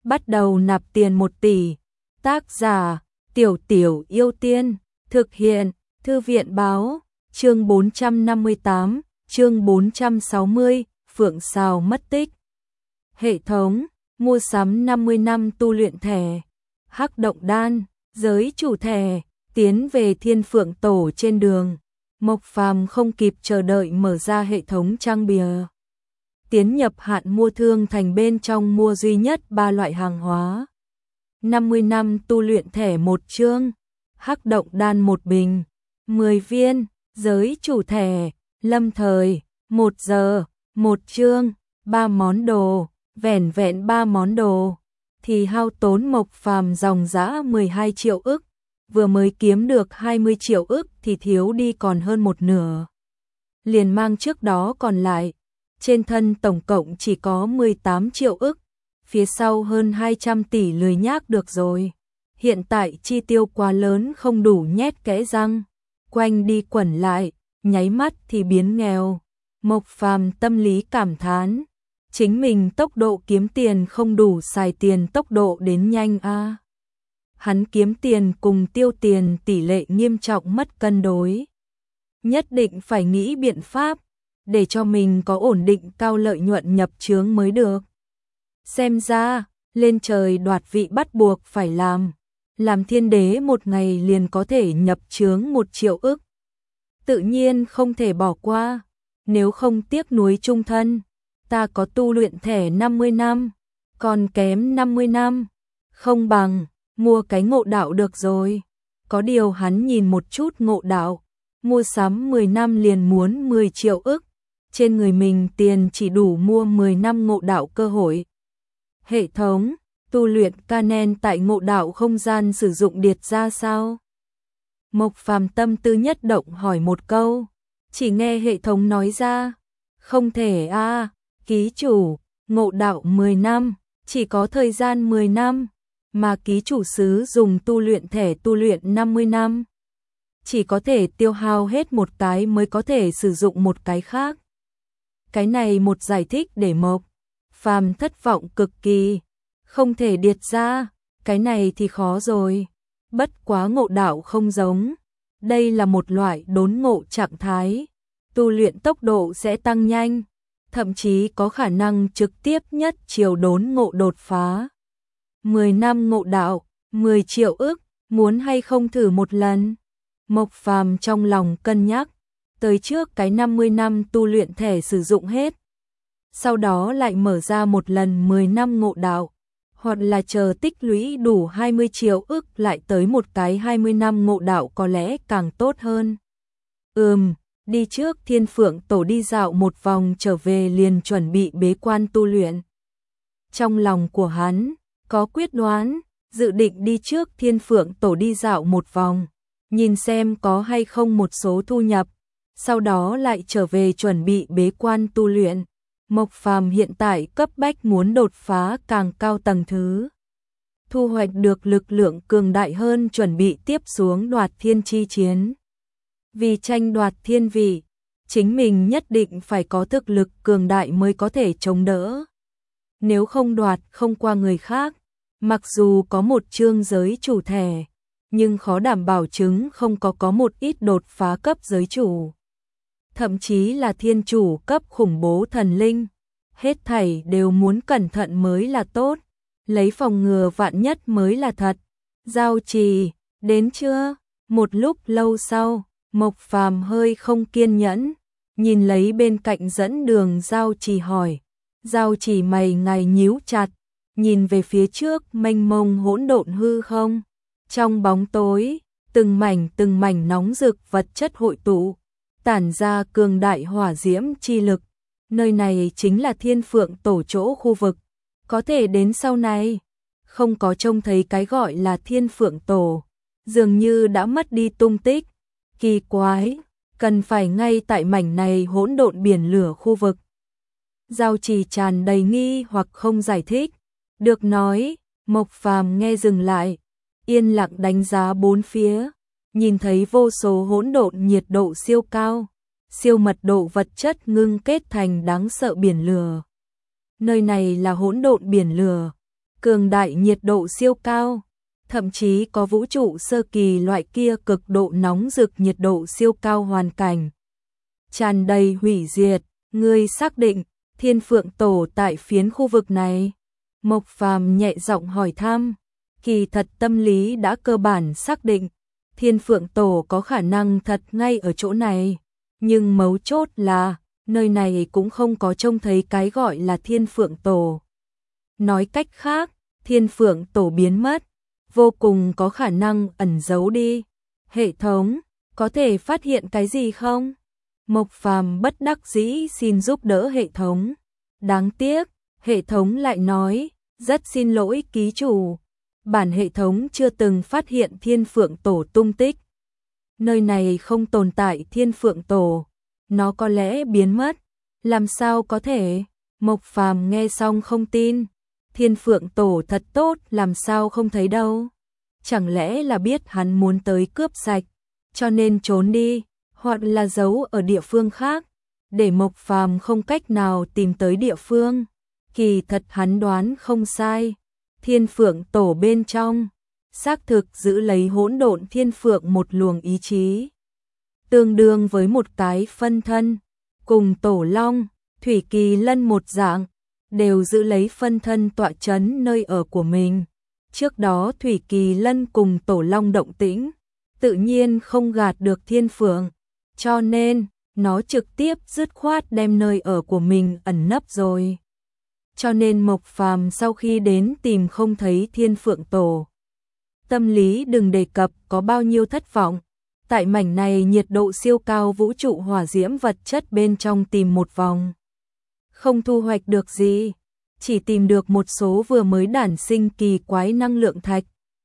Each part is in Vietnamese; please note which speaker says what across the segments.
Speaker 1: bắt đầu nạp tiền 1 tỷ. Tác giả, Tiểu Tiểu Yêu Tiên, thực hiện, Thư viện báo, chương 458, chương 460, Phượng Sào mất tích. Hệ thống, mua sắm 50 năm tu luyện thẻ, Hắc Động Đan, giới chủ thẻ, tiến về Thiên Phượng Tổ trên đường. Mộc Phàm không kịp chờ đợi mở ra hệ thống trang bìa. Tiến nhập hạn mua thương thành bên trong mua duy nhất 3 loại hàng hóa. 50 năm tu luyện thẻ 1 chương, Hắc Động Đan 1 bình, 10 viên, giới chủ thẻ, lâm thời, 1 giờ, 1 chương, 3 món đồ, vẻn vẹn 3 món đồ, thì hao tốn Mộc Phàm dòng dã 12 triệu ức, vừa mới kiếm được 20 triệu ức thì thiếu đi còn hơn một nửa. Liền mang trước đó còn lại, trên thân tổng cộng chỉ có 18 triệu ức, phía sau hơn 200 tỷ lười nhác được rồi. Hiện tại chi tiêu quá lớn không đủ nhét kẽ răng, quanh đi quẩn lại, nháy mắt thì biến nghèo. Mộc Phàm tâm lý cảm thán, chính mình tốc độ kiếm tiền không đủ xài tiền tốc độ đến nhanh a. Hắn kiếm tiền cùng tiêu tiền tỷ lệ nghiêm trọng mất cân đối. Nhất định phải nghĩ biện pháp để cho mình có ổn định cao lợi nhuận nhập chướng mới được. Xem ra, lên trời đoạt vị bắt buộc phải làm thiên đế một ngày liền có thể nhập chướng 1 triệu ức. Tự nhiên không thể bỏ qua, nếu không tiếc nuối chung thân. Ta có tu luyện thẻ 50 năm, còn kém 50 năm, không bằng mua cái ngộ đạo được rồi. Có điều hắn nhìn một chút ngộ đạo, mua sắm 10 năm liền muốn 10 triệu ức, trên người mình tiền chỉ đủ mua 10 năm ngộ đạo cơ hội. Hệ thống, tu luyện Canen tại ngộ đạo không gian sử dụng điệt ra sao? Mộc Phàm tâm tư nhất động hỏi một câu, chỉ nghe hệ thống nói ra, không thể a, ký chủ, ngộ đạo 10 năm, chỉ có thời gian 10 năm, mà ký chủ sứ dùng tu luyện thẻ tu luyện 50 năm. Chỉ có thể tiêu hao hết một cái mới có thể sử dụng một cái khác. Cái này một giải thích để Mộc Phàm thất vọng cực kỳ, không thể điệt ra, cái này thì khó rồi. Bất quá ngộ đạo không giống, đây là một loại đốn ngộ trạng thái, tu luyện tốc độ sẽ tăng nhanh, thậm chí có khả năng trực tiếp nhất chiều đốn ngộ đột phá. 10 năm ngộ đạo, 10 triệu ức, muốn hay không thử một lần? Mộc Phàm trong lòng cân nhắc, tới trước cái 50 năm tu luyện thẻ sử dụng hết, sau đó lại mở ra một lần 10 năm ngộ đạo, hoặc là chờ tích lũy đủ 20 triệu ức lại tới một cái 20 năm ngộ đạo có lẽ càng tốt hơn. Đi trước Thiên Phượng Tổ đi dạo một vòng trở về liền chuẩn bị bế quan tu luyện. Trong lòng của hắn có quyết đoán, dự định đi trước Thiên Phượng Tổ đi dạo một vòng, nhìn xem có hay không một số thu nhập, sau đó lại trở về chuẩn bị bế quan tu luyện. Mộc Phàm hiện tại cấp bách muốn đột phá càng cao tầng thứ, thu hoạch được lực lượng cường đại hơn chuẩn bị tiếp xuống đoạt thiên chi chiến. Vì tranh đoạt thiên vị, chính mình nhất định phải có thực lực cường đại mới có thể chống đỡ. Nếu không đoạt không qua người khác, mặc dù có một chương giới chủ thẻ, nhưng khó đảm bảo chứng không có một ít đột phá cấp giới chủ. Thậm chí là thiên chủ cấp khủng bố thần linh, hết thảy đều muốn cẩn thận mới là tốt, lấy phòng ngừa vạn nhất mới là thật. Giao Trì, đến chưa? Một lúc lâu sau, Mộc Phàm hơi không kiên nhẫn, nhìn lấy bên cạnh dẫn đường Giao Trì hỏi. Giao Trì mày ngài nhíu chặt, nhìn về phía trước mênh mông hỗn độn hư không. Trong bóng tối, từng mảnh nóng rực vật chất hội tụ, tản ra cường đại hỏa diễm chi lực. Nơi này chính là Thiên Phượng Tổ chỗ khu vực. Có thể đến sau này, không có trông thấy cái gọi là Thiên Phượng Tổ, dường như đã mất đi tung tích. Kỳ quái, cần phải ngay tại mảnh này hỗn độn biển lửa khu vực. Giao Trì tràn đầy nghi hoặc không giải thích. Được nói, Mộc Phàm nghe dừng lại, yên lặng đánh giá bốn phía, nhìn thấy vô số hỗn độn nhiệt độ siêu cao, siêu mật độ vật chất ngưng kết thành đáng sợ biển lửa. Nơi này là hỗn độn biển lửa, cường đại nhiệt độ siêu cao, thậm chí có vũ trụ sơ kỳ loại kia cực độ nóng rực nhiệt độ siêu cao hoàn cảnh. Tràn đầy hủy diệt, ngươi xác định Thiên Phượng Tổ tại phiến khu vực này? Mộc Phàm nhẹ giọng hỏi thăm, kỳ thật tâm lý đã cơ bản xác định, Thiên Phượng Tổ có khả năng thật ngay ở chỗ này, nhưng mấu chốt là, nơi này cũng không có trông thấy cái gọi là Thiên Phượng Tổ. Nói cách khác, Thiên Phượng Tổ biến mất, vô cùng có khả năng ẩn giấu đi. Hệ thống, có thể phát hiện cái gì không? Mộc Phàm bất đắc dĩ xin giúp đỡ hệ thống. Đáng tiếc, hệ thống lại nói, rất xin lỗi ký chủ. Bản hệ thống chưa từng phát hiện Thiên Phượng Tổ tung tích. Nơi này không tồn tại Thiên Phượng Tổ, nó có lẽ biến mất. Làm sao có thể? Mộc Phàm nghe xong không tin. Thiên Phượng Tổ thật tốt, làm sao không thấy đâu? Chẳng lẽ là biết hắn muốn tới cướp sạch, cho nên trốn đi, hoặc là giấu ở địa phương khác, để Mộc Phàm không cách nào tìm tới địa phương. Kỳ thật hắn đoán không sai, Thiên Phượng Tổ bên trong xác thực giữ lấy hỗn độn thiên phượng một luồng ý chí, tương đương với một cái phân thân, cùng Tổ Long, Thủy Kỳ Lân một dạng, đều giữ lấy phân thân tọa chấn nơi ở của mình. Trước đó Thủy Kỳ Lân cùng Tổ Long động tĩnh, tự nhiên không gạt được Thiên Phượng, cho nên nó trực tiếp dứt khoát đem nơi ở của mình ẩn nấp rồi. Cho nên Mộc Phàm sau khi đến tìm không thấy Thiên Phượng Tổ, tâm lý đừng đề cập có bao nhiêu thất vọng. Tại mảnh này nhiệt độ siêu cao vũ trụ hỏa diễm vật chất bên trong tìm một vòng, không thu hoạch được gì, chỉ tìm được một số vừa mới đản sinh kỳ quái năng lượng thạch.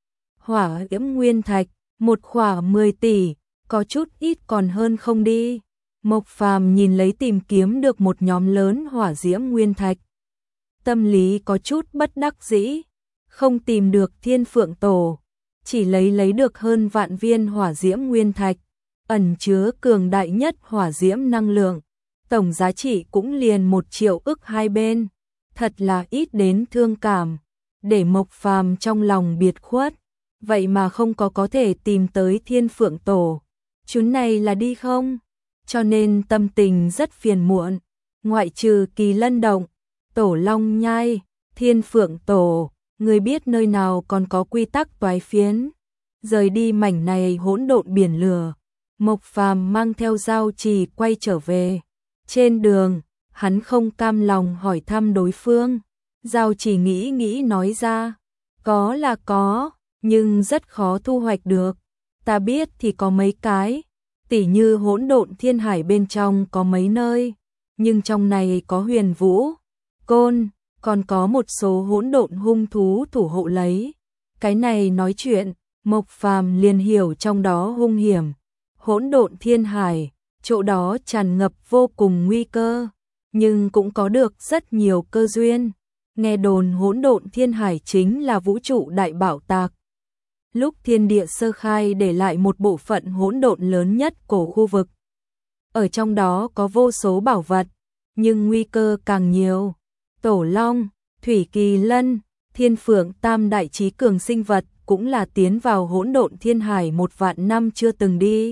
Speaker 1: Hỏa diễm nguyên thạch, một khỏa 10 tỷ, có chút ít còn hơn không đi. Mộc Phàm nhìn lấy tìm kiếm được một nhóm lớn hỏa diễm nguyên thạch, tâm lý có chút bất đắc dĩ, không tìm được Thiên Phượng Tổ, chỉ lấy được hơn vạn viên hỏa diễm nguyên thạch, ẩn chứa cường đại nhất hỏa diễm năng lượng, tổng giá trị cũng liền 1 triệu ức hai bên, thật là ít đến thương cảm, để Mộc Phàm trong lòng biệt khuất, vậy mà không có thể tìm tới Thiên Phượng Tổ, chuyến này là đi không? Cho nên tâm tình rất phiền muộn, ngoại trừ Kỳ Lân Động, Tổ Long Nhai, Thiên Phượng Tổ, người biết nơi nào còn có quy tắc toái phiến. Rời đi mảnh này hỗn độn biển lửa, Mộc Phàm mang theo Giao Trì quay trở về. Trên đường, hắn không cam lòng hỏi thăm đối phương. Giao Trì nghĩ nói ra, có là có, nhưng rất khó thu hoạch được. Ta biết thì có mấy cái, tỉ như hỗn độn thiên hải bên trong có mấy nơi, nhưng trong này có Huyền Vũ, Côn, còn có một số hỗn độn hung thú thủ hộ lấy. Cái này nói chuyện, Mộc Phàm liền hiểu trong đó hung hiểm. Hỗn độn thiên hải, chỗ đó tràn ngập vô cùng nguy cơ, nhưng cũng có được rất nhiều cơ duyên. Nghe đồn hỗn độn thiên hải chính là vũ trụ đại bảo tạc. Lúc thiên địa sơ khai để lại một bộ phận hỗn độn lớn nhất của khu vực. Ở trong đó có vô số bảo vật, nhưng nguy cơ càng nhiều. Tổ Long, Thủy Kỳ Lân, Thiên Phượng tam đại trí cường sinh vật cũng là tiến vào hỗn độn thiên hải 1 vạn năm chưa từng đi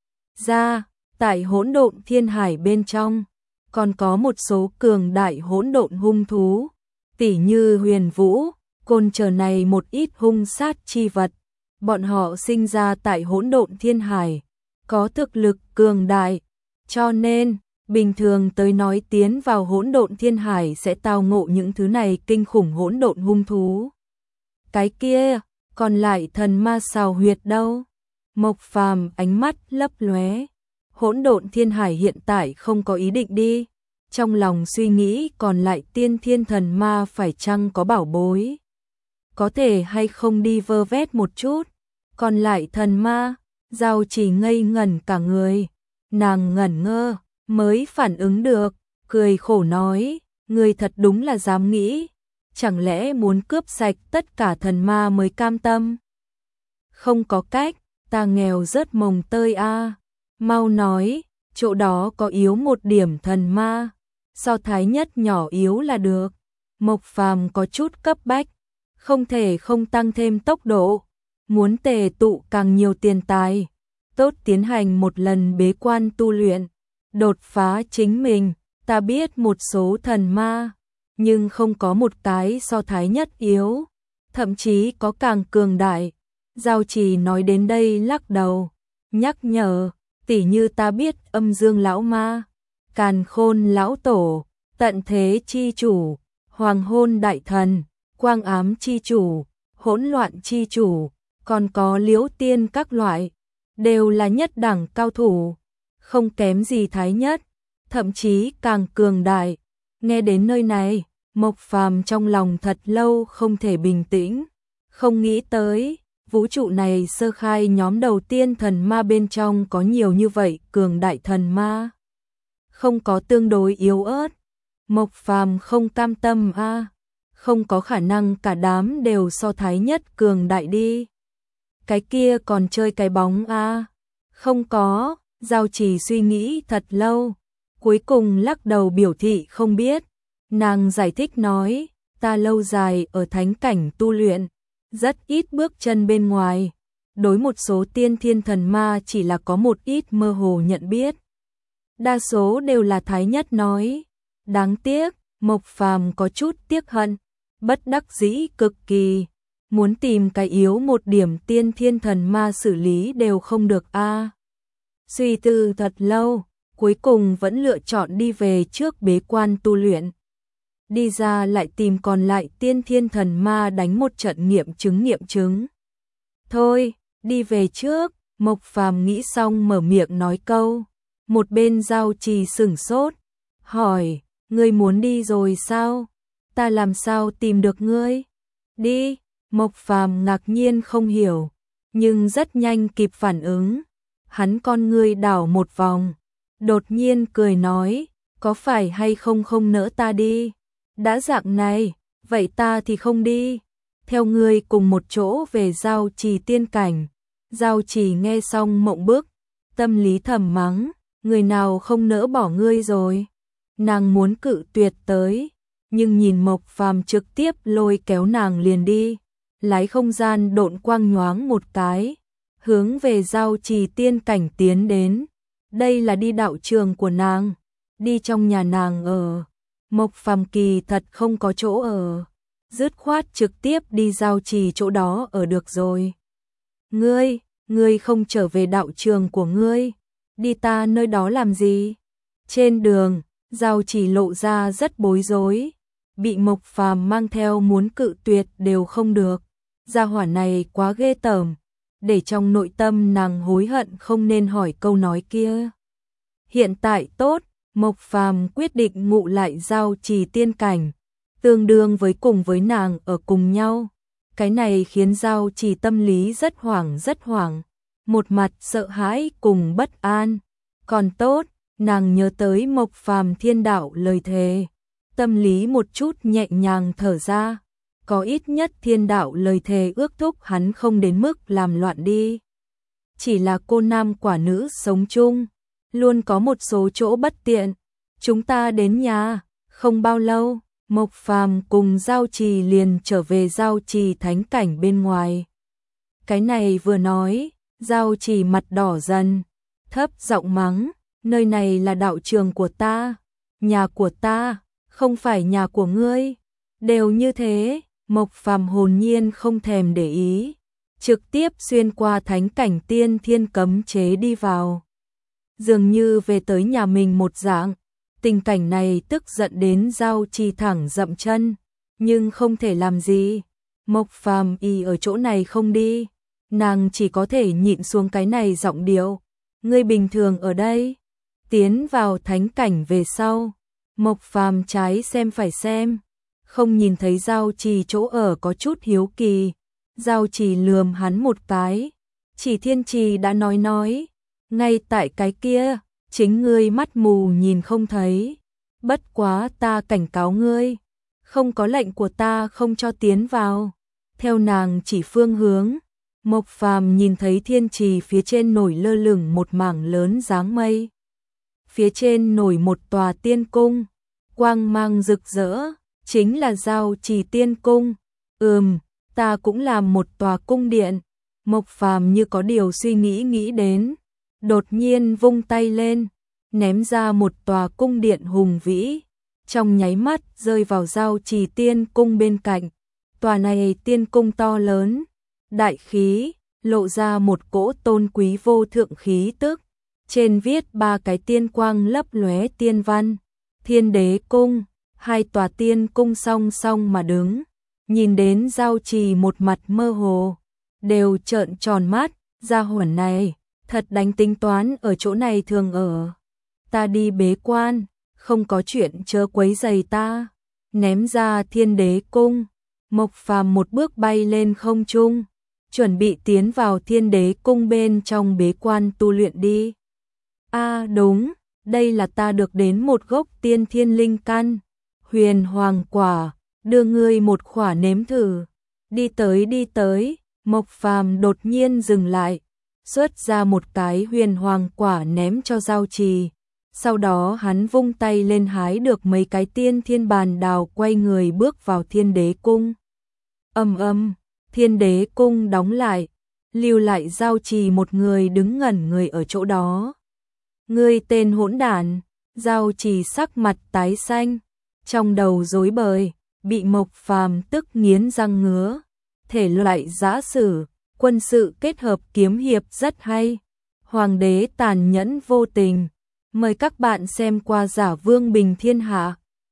Speaker 1: ra. Tại hỗn độn thiên hải bên trong, còn có một số cường đại hỗn độn hung thú, tỉ như Huyền Vũ, Côn chờ này một ít hung sát chi vật. Bọn họ sinh ra tại hỗn độn thiên hải, có thực lực cường đại, cho nên bình thường tới nói tiến vào hỗn độn thiên hải sẽ tao ngộ những thứ này kinh khủng hỗn độn hung thú. Cái kia, còn lại thần ma xào huyệt đâu? Mộc Phàm ánh mắt lấp lóe. Hỗn độn thiên hải hiện tại không có ý định đi. Trong lòng suy nghĩ còn lại tiên thiên thần ma phải chăng có bảo bối, có thể hay không đi vơ vét một chút. Còn lại thần ma, Giao Chỉ ngây ngẩn cả người, nàng ngẩn ngơ mới phản ứng được, cười khổ nói, người thật đúng là dám nghĩ, chẳng lẽ muốn cướp sạch tất cả thần ma mới cam tâm? Không có cách, ta nghèo rớt mồng tơi a. Mau nói, chỗ đó có yếu một điểm thần ma, so thái nhất nhỏ yếu là được. Mộc Phàm có chút cấp bách, không thể không tăng thêm tốc độ, muốn tề tụ càng nhiều tiền tài, tốt tiến hành một lần bế quan tu luyện, đột phá chính mình. Ta biết một số thần ma, nhưng không có một cái so Thái Nhất yếu, thậm chí có càng cường đại. Giao Trì nói đến đây lắc đầu, nhắc nhở, tỉ như ta biết Âm Dương lão ma, Càn Khôn lão tổ, Tận Thế chi chủ, Hoàng Hôn đại thần, Quang Ám chi chủ, Hỗn Loạn chi chủ, còn có Liễu Tiên các loại, đều là nhất đẳng cao thủ, không kém gì Thái Nhất, thậm chí càng cường đại. Nghe đến nơi này, Mộc Phàm trong lòng thật lâu không thể bình tĩnh, không nghĩ tới, vũ trụ này sơ khai nhóm đầu tiên thần ma bên trong có nhiều như vậy cường đại thần ma. Không có tương đối yếu ớt, Mộc Phàm không cam tâm a, không có khả năng cả đám đều so Thái Nhất cường đại đi. Cái kia còn chơi cái bóng a? Không có, Giao Trì suy nghĩ thật lâu, cuối cùng lắc đầu biểu thị không biết. Nàng giải thích nói, ta lâu dài ở thánh cảnh tu luyện, rất ít bước chân bên ngoài, đối một số tiên thiên thần ma chỉ là có một ít mơ hồ nhận biết. Đa số đều là Thái Nhất nói. Đáng tiếc, Mộc Phàm có chút tiếc hận, bất đắc dĩ cực kỳ, muốn tìm cái yếu một điểm tiên thiên thần ma xử lý đều không được a. Suy tư thật lâu, cuối cùng vẫn lựa chọn đi về trước bế quan tu luyện. Đi ra lại tìm còn lại tiên thiên thần ma đánh một trận nghiệm chứng. Thôi, đi về trước, Mộc Phàm nghĩ xong mở miệng nói câu. Một bên Giao Trì sửng sốt, hỏi, ngươi muốn đi rồi sao? Ta làm sao tìm được ngươi? Đi, Mộc Phàm ngạc nhiên không hiểu, nhưng rất nhanh kịp phản ứng. Hắn con ngươi đảo một vòng, đột nhiên cười nói, có phải hay không nỡ ta đi? Đã dạng này, vậy ta thì không đi. Theo ngươi cùng một chỗ về Giao Trì tiên cảnh. Giao Trì nghe xong mộng bức, tâm lý thầm mắng, người nào không nỡ bỏ ngươi rồi. Nàng muốn cự tuyệt tới, nhưng nhìn Mộc Phàm trực tiếp lôi kéo nàng liền đi, lái không gian độn quang nhoáng một cái, hướng về Giao Trì tiên cảnh tiến đến. Đây là đi đạo trường của nàng, đi trong nhà nàng ở. Mộc Phàm kỳ thật không có chỗ ở, dứt khoát trực tiếp đi Giao Trì chỗ đó ở được rồi. Ngươi không trở về đạo trường của ngươi, đi ta nơi đó làm gì? Trên đường, Giao Trì lộ ra rất bối rối, bị Mộc Phàm mang theo muốn cự tuyệt đều không được. Gia hỏa này quá ghê tởm, để trong nội tâm nàng hối hận không nên hỏi câu nói kia. Hiện tại tốt, Mộc Phàm quyết định ngụ lại Giao Trì tiên cảnh, tương đương với cùng với nàng ở cùng nhau. Cái này khiến Giao Trì tâm lý rất hoảng, một mặt sợ hãi cùng bất an. Còn tốt, nàng nhớ tới Mộc Phàm thiên đạo lời thề, tâm lý một chút nhẹ nhàng thở ra, có ít nhất thiên đạo lời thề ước thúc hắn không đến mức làm loạn đi. Chỉ là cô nam quả nữ sống chung, luôn có một số chỗ bất tiện. Chúng ta đến nhà, không bao lâu, Mộc Phàm cùng Giao Trì liền trở về Giao Trì thánh cảnh bên ngoài. Cái này vừa nói, Giao Trì mặt đỏ dần, thấp giọng mắng, nơi này là đạo trường của ta, nhà của ta, không phải nhà của ngươi. Đều như thế, Mộc Phàm hồn nhiên không thèm để ý, trực tiếp xuyên qua thánh cảnh tiên thiên cấm chế đi vào. Dường như về tới nhà mình một dạng. Tình cảnh này tức giận đến Giao Trì thẳng dậm chân, nhưng không thể làm gì. Mộc Phàm y ở chỗ này không đi, nàng chỉ có thể nhịn xuống cái này giọng điệu. Ngươi bình thường ở đây. Tiến vào thánh cảnh về sau, Mộc Phàm trái xem phải xem, không nhìn thấy Giao Trì chỗ ở có chút hiếu kỳ. Giao Trì lườm hắn một cái, chỉ Thiên Trì đã nói, ngay tại cái kia. Chính ngươi mắt mù nhìn không thấy, bất quá ta cảnh cáo ngươi, không có lệnh của ta không cho tiến vào. Theo nàng chỉ phương hướng, Mộc Phàm nhìn thấy Thiên Trì phía trên nổi lơ lửng một mảng lớn dáng mây. Phía trên nổi một tòa tiên cung, quang mang rực rỡ, chính là Giao Trì tiên cung. ta cũng làm một tòa cung điện. Mộc Phàm như có điều suy nghĩ đến, đột nhiên vung tay lên, ném ra một tòa cung điện hùng vĩ, trong nháy mắt rơi vào giao trì tiên cung bên cạnh. Tòa này tiên cung to lớn, đại khí, lộ ra một cỗ tôn quý vô thượng khí tức. Trên viết 3 cái tiên quang lấp lóe tiên văn. Thiên Đế cung, 2 tòa tiên cung song song mà đứng, nhìn đến giao trì một mặt mơ hồ, đều trợn tròn mắt, gia hỏa này, thật đánh tính toán ở chỗ này thường ở. Ta đi bế quan, không có chuyện chớ quấy rầy ta. Ném ra Thiên Đế cung, Mộc Phàm một bước bay lên không trung, chuẩn bị tiến vào Thiên Đế cung bên trong bế quan tu luyện đi. Đúng, đây là ta được đến một gốc tiên thiên linh căn, huyền hoàng quả, đưa ngươi một khỏa nếm thử. Đi tới, Mộc Phàm đột nhiên dừng lại, xuất ra một cái huyền hoàng quả ném cho giao trì. Sau đó hắn vung tay lên hái được mấy cái tiên thiên bàn đào, quay người bước vào Thiên Đế cung. Thiên Đế cung đóng lại, lưu lại giao trì một người đứng ngẩn người ở chỗ đó. Ngươi tên hỗn đản! Giao trì sắc mặt tái xanh, trong đầu rối bời, bị Mộc Phàm tức nghiến răng ngứa. Thể loại giã sử, quân sự kết hợp kiếm hiệp rất hay. Hoàng đế tàn nhẫn vô tình. Mời các bạn xem qua Giả Vương Bình Thiên Hạ.